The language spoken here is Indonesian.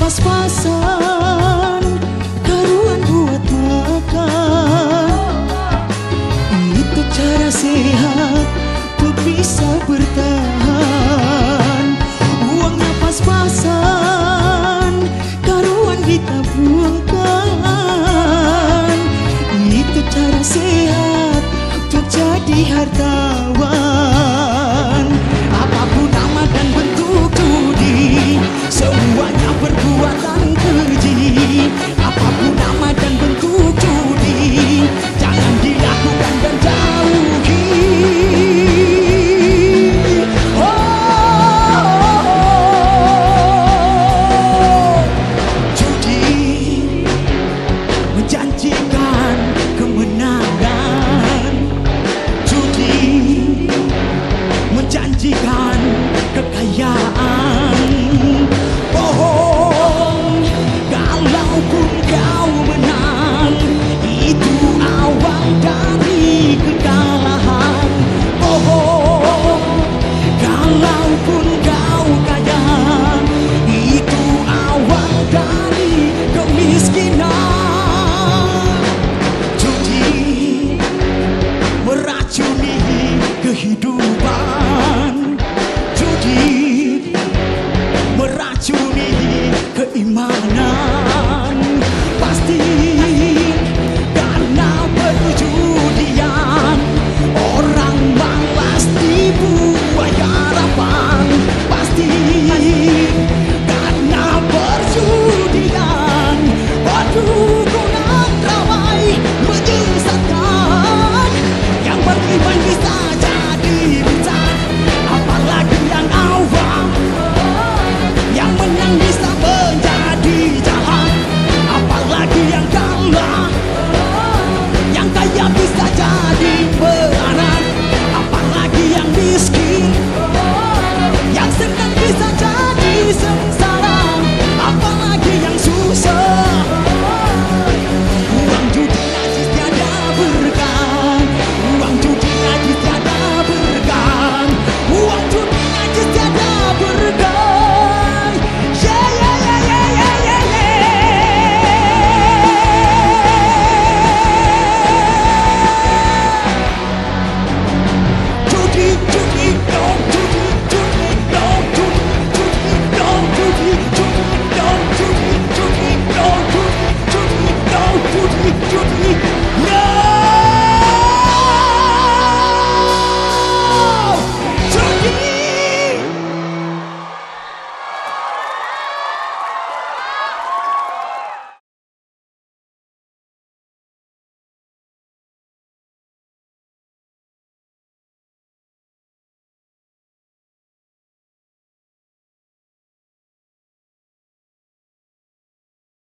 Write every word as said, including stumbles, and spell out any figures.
pas-pasan karuan buat makan. Itu cara sehat untuk bisa bertahan. Uangnya pas-pasan karuan ditabungkan. Itu cara sehat untuk jadi hartawan. Apapun nama dan bentuk judi, semuanya perbuatan keji. Apapun nama dan bentuk judi, jangan dilakukan dan jauhi. Oh, judi menjanjikan kemenangan. Judi menjanjikan kekayaan. Bohong, kalaupun kau menang, itu awal dari kekalahan. Bohong, kalaupun kau kaya, itu awal dari kemiskinan. Judi meracuni kehidupan. Judi meracuni keimanan. Pasti